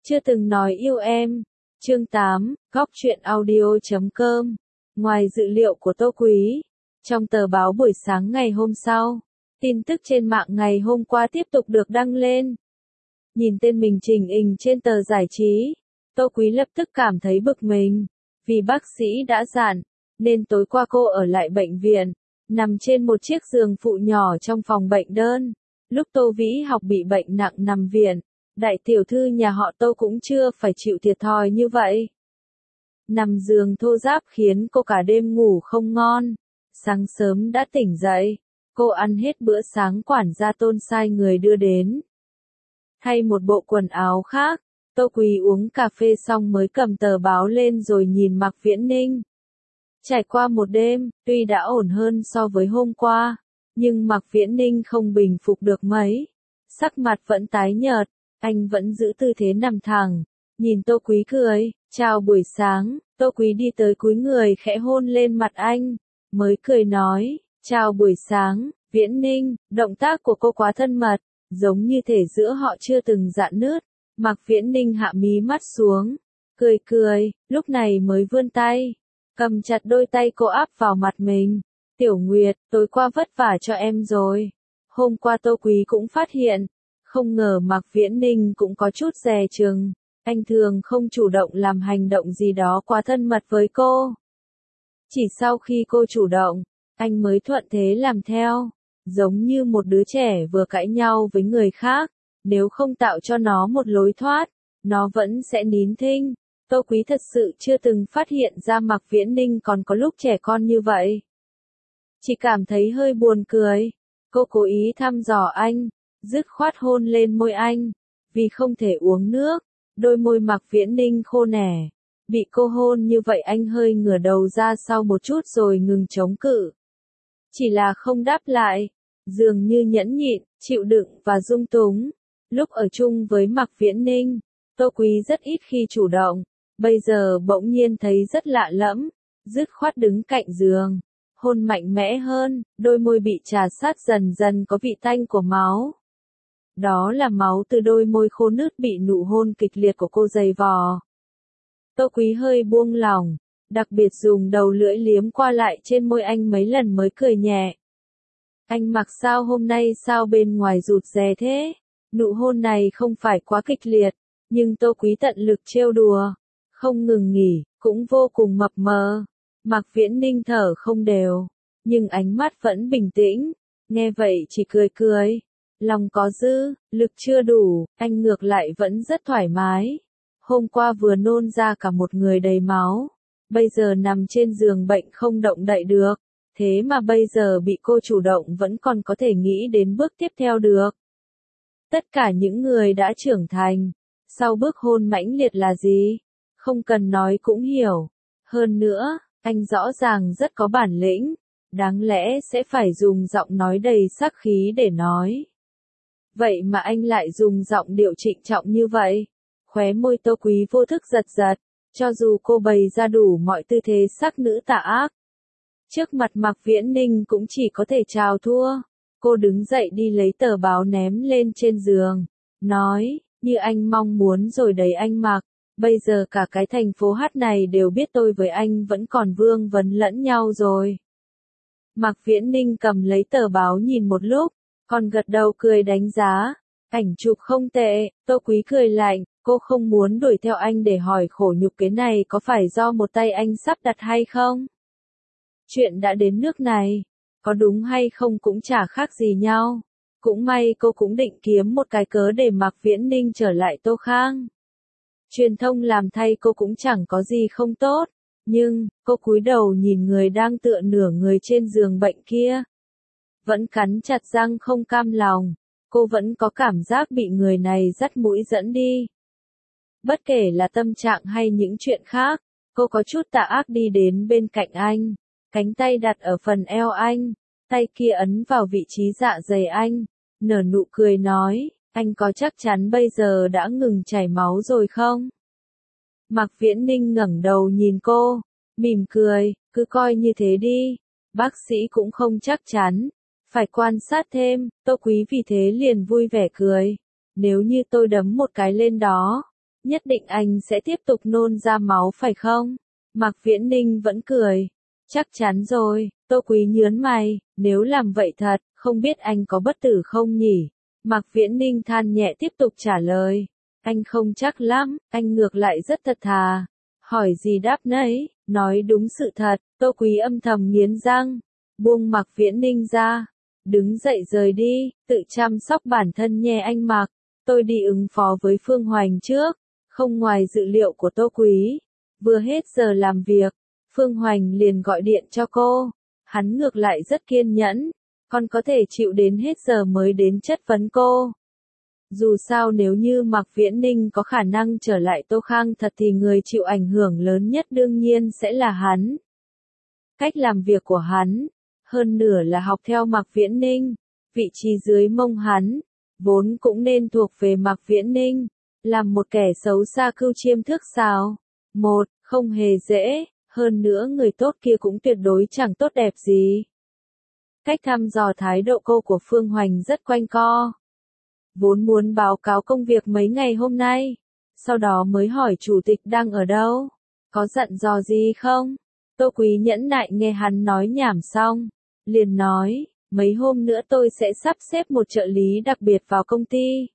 Chưa từng nói yêu em. Chương 8, Góc truyện audio.com. Ngoài dự liệu của Tô Quý, trong tờ báo buổi sáng ngày hôm sau, tin tức trên mạng ngày hôm qua tiếp tục được đăng lên. Nhìn tên mình trình hình trên tờ giải trí, Tô Quý lập tức cảm thấy bực mình, vì bác sĩ đã dặn, nên tối qua cô ở lại bệnh viện, nằm trên một chiếc giường phụ nhỏ trong phòng bệnh đơn. Lúc Tô Vĩ Học bị bệnh nặng nằm viện, đại tiểu thư nhà họ Tô cũng chưa phải chịu thiệt thòi như vậy. Nằm giường thô ráp khiến cô cả đêm ngủ không ngon. Sáng sớm đã tỉnh dậy, cô ăn hết bữa sáng quản gia Tôn sai người đưa đến. Thay một bộ quần áo khác, Tô Quý uống cà phê xong mới cầm tờ báo lên rồi nhìn Mạc Viễn Ninh. Trải qua một đêm, tuy đã ổn hơn so với hôm qua, nhưng Mạc Viễn Ninh không bình phục được mấy. Sắc mặt vẫn tái nhợt, anh vẫn giữ tư thế nằm thẳng, nhìn Tô Quý cười, chào buổi sáng. Tô Quý đi tới cúi người khẽ hôn lên mặt anh, mới cười nói, chào buổi sáng, Viễn Ninh. Động tác của cô quá thân mật, giống như thể giữa họ chưa từng rạn nứt. Mạc Viễn Ninh hạ mí mắt xuống, cười, lúc này mới vươn tay, cầm chặt đôi tay cô áp vào mặt mình. Tiểu Nguyệt, tối qua vất vả cho em rồi. Hôm qua Tô Quý cũng phát hiện, không ngờ Mạc Viễn Ninh cũng có chút dè chừng. Anh thường không chủ động làm hành động gì đó quá thân mật với cô. Chỉ sau khi cô chủ động, anh mới thuận thế làm theo. Giống như một đứa trẻ vừa cãi nhau với người khác, nếu không tạo cho nó một lối thoát, nó vẫn sẽ nín thinh. Tô Quý thật sự chưa từng phát hiện ra Mạc Viễn Ninh còn có lúc trẻ con như vậy. Chỉ cảm thấy hơi buồn cười. Cô cố ý thăm dò anh, dứt khoát hôn lên môi anh. Vì không thể uống nước, đôi môi Mạc Viễn Ninh khô nẻ. Bị cô hôn như vậy anh hơi ngửa đầu ra sau một chút rồi ngừng chống cự. Chỉ là không đáp lại, dường như nhẫn nhịn, chịu đựng và dung túng. Lúc ở chung với Mạc Viễn Ninh, Tô Quý rất ít khi chủ động, bây giờ bỗng nhiên thấy rất lạ lẫm, dứt khoát đứng cạnh giường, hôn mạnh mẽ hơn, đôi môi bị trà sát dần dần có vị tanh của máu. Đó là máu từ đôi môi khô nứt bị nụ hôn kịch liệt của cô giày vò. Tô Quý hơi buông lỏng, đặc biệt dùng đầu lưỡi liếm qua lại trên môi anh mấy lần mới cười nhẹ. Anh mặc sao hôm nay sao bên ngoài rụt rè thế? Nụ hôn này không phải quá kịch liệt, nhưng Tô Quý tận lực trêu đùa, không ngừng nghỉ, cũng vô cùng mập mờ. Mạc Viễn Ninh thở không đều, nhưng ánh mắt vẫn bình tĩnh, nghe vậy chỉ cười. Lòng có dư, lực chưa đủ, anh ngược lại vẫn rất thoải mái. Hôm qua vừa nôn ra cả một người đầy máu, bây giờ nằm trên giường bệnh không động đậy được, thế mà bây giờ bị cô chủ động vẫn còn có thể nghĩ đến bước tiếp theo được. Tất cả những người đã trưởng thành, sau bước hôn mãnh liệt là gì? Không cần nói cũng hiểu. Hơn nữa, anh rõ ràng rất có bản lĩnh, đáng lẽ sẽ phải dùng giọng nói đầy sắc khí để nói. Vậy mà anh lại dùng giọng điệu trịnh trọng như vậy. Khóe môi Tô Quý vô thức giật, cho dù cô bày ra đủ mọi tư thế sắc nữ tà ác. Trước mặt Mạc Viễn Ninh cũng chỉ có thể chào thua. Cô đứng dậy đi lấy tờ báo ném lên trên giường, nói, như anh mong muốn rồi đấy anh Mạc, bây giờ cả cái thành phố hát này đều biết tôi với anh vẫn còn vương vấn lẫn nhau rồi. Mạc Viễn Ninh cầm lấy tờ báo nhìn một lúc, còn gật đầu cười đánh giá, ảnh chụp không tệ. Tô Quý cười lạnh, cô không muốn đuổi theo anh để hỏi khổ nhục cái này có phải do một tay anh sắp đặt hay không? Chuyện đã đến nước này, có đúng hay không cũng chả khác gì nhau. Cũng may cô cũng định kiếm một cái cớ để Mạc Viễn Ninh trở lại Tô Khang. Truyền thông làm thay cô cũng chẳng có gì không tốt, nhưng, cô cúi đầu nhìn người đang tựa nửa người trên giường bệnh kia. Vẫn cắn chặt răng không cam lòng, cô vẫn có cảm giác bị người này dắt mũi dẫn đi. Bất kể là tâm trạng hay những chuyện khác, cô có chút tà ác đi đến bên cạnh anh, cánh tay đặt ở phần eo anh, tay kia ấn vào vị trí dạ dày anh, nở nụ cười nói, anh có chắc chắn bây giờ đã ngừng chảy máu rồi không? Mạc Viễn Ninh ngẩng đầu nhìn cô, mỉm cười, cứ coi như thế đi, bác sĩ cũng không chắc chắn, phải quan sát thêm. Tô Quý vì thế liền vui vẻ cười, nếu như tôi đấm một cái lên đó, Nhất định anh sẽ tiếp tục nôn ra máu phải không? Mạc Viễn Ninh vẫn cười. Chắc chắn rồi, Tô Quý nhớn mày, nếu làm vậy thật, không biết anh có bất tử không nhỉ? Mạc Viễn Ninh than nhẹ tiếp tục trả lời. Anh không chắc lắm, anh ngược lại rất thật thà. Hỏi gì đáp nấy, nói đúng sự thật, Tô Quý âm thầm nghiến răng. Buông Mạc Viễn Ninh ra. Đứng dậy rời đi, tự chăm sóc bản thân nhé anh Mạc. Tôi đi ứng phó với Phương Hoành trước. Không ngoài dự liệu của Tô Quý. Vừa hết giờ làm việc, Phương Hoành liền gọi điện cho cô. Hắn ngược lại rất kiên nhẫn. Con có thể chịu đến hết giờ mới đến chất vấn cô. Dù sao nếu như Mạc Viễn Ninh có khả năng trở lại Tô Khang thật thì người chịu ảnh hưởng lớn nhất đương nhiên sẽ là hắn. Cách làm việc của hắn, hơn nửa là học theo Mạc Viễn Ninh. Vị trí dưới mông hắn, vốn cũng nên thuộc về Mạc Viễn Ninh. Làm một kẻ xấu xa cưu chiêm thước sao? Một, không hề dễ, hơn nữa người tốt kia cũng tuyệt đối chẳng tốt đẹp gì. Cách thăm dò thái độ cô của Phương Hoành rất quanh co. Vốn muốn báo cáo công việc mấy ngày hôm nay, sau đó mới hỏi chủ tịch đang ở đâu, có dặn dò gì không? Tô Quý nhẫn nại nghe hắn nói nhảm xong, liền nói, mấy hôm nữa tôi sẽ sắp xếp một trợ lý đặc biệt vào công ty.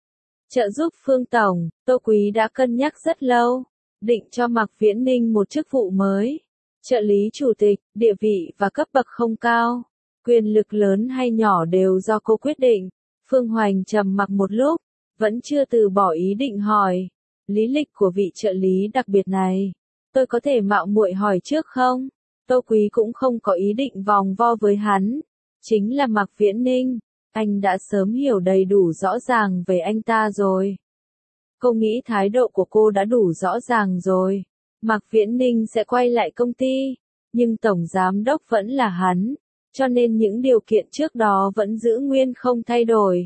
Trợ giúp Phương Tổng, Tô Quý đã cân nhắc rất lâu, định cho Mạc Viễn Ninh một chức vụ mới. Trợ lý chủ tịch, địa vị và cấp bậc không cao, quyền lực lớn hay nhỏ đều do cô quyết định. Phương Hoành trầm mặc một lúc, vẫn chưa từ bỏ ý định hỏi. Lý lịch của vị trợ lý đặc biệt này, tôi có thể mạo muội hỏi trước không? Tô Quý cũng không có ý định vòng vo với hắn. Chính là Mạc Viễn Ninh, anh đã sớm hiểu đầy đủ rõ ràng về anh ta rồi. Cô nghĩ thái độ của cô đã đủ rõ ràng rồi. Mạc Viễn Ninh sẽ quay lại công ty, nhưng tổng giám đốc vẫn là hắn. Cho nên những điều kiện trước đó vẫn giữ nguyên không thay đổi.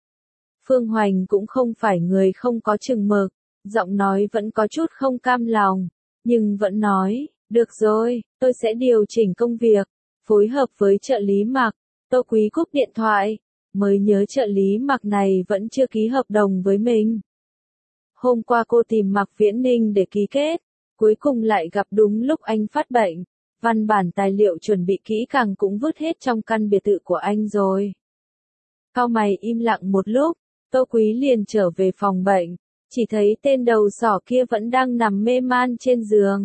Phương Hoành cũng không phải người không có chừng mực, giọng nói vẫn có chút không cam lòng, nhưng vẫn nói, được rồi, tôi sẽ điều chỉnh công việc, phối hợp với trợ lý Mạc. Tô Quý cúp điện thoại, mới nhớ trợ lý Mạc này vẫn chưa ký hợp đồng với mình. Hôm qua cô tìm Mạc Viễn Ninh để ký kết, cuối cùng lại gặp đúng lúc anh phát bệnh. Văn bản tài liệu chuẩn bị kỹ càng cũng vứt hết trong căn biệt thự của anh rồi. Cau mày im lặng một lúc, Tô Quý liền trở về phòng bệnh, chỉ thấy tên đầu sỏ kia vẫn đang nằm mê man trên giường.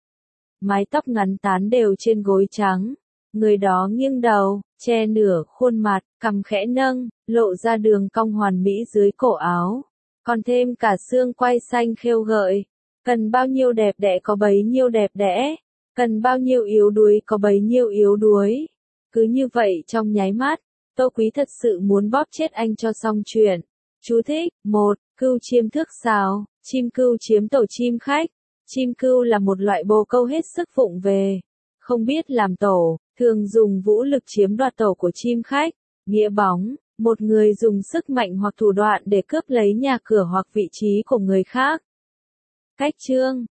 Mái tóc ngắn tán đều trên gối trắng, người đó nghiêng đầu, che nửa khuôn mặt, cằm khẽ nâng, lộ ra đường cong hoàn mỹ dưới cổ áo, còn thêm cả xương quai xanh khêu gợi. Cần bao nhiêu đẹp đẽ có bấy nhiêu đẹp đẽ. Cần bao nhiêu yếu đuối có bấy nhiêu yếu đuối. Cứ như vậy trong nháy mắt, Tô Quý thật sự muốn bóp chết anh cho xong chuyện. Chú thích, 1. Cưu chiêm thước sào, chim cưu chiếm tổ chim khách. Chim cưu là một loại bồ câu hết sức vụng về. Không biết làm tổ, thường dùng vũ lực chiếm đoạt tổ của chim khách. Nghĩa bóng, một người dùng sức mạnh hoặc thủ đoạn để cướp lấy nhà cửa hoặc vị trí của người khác. Cách chương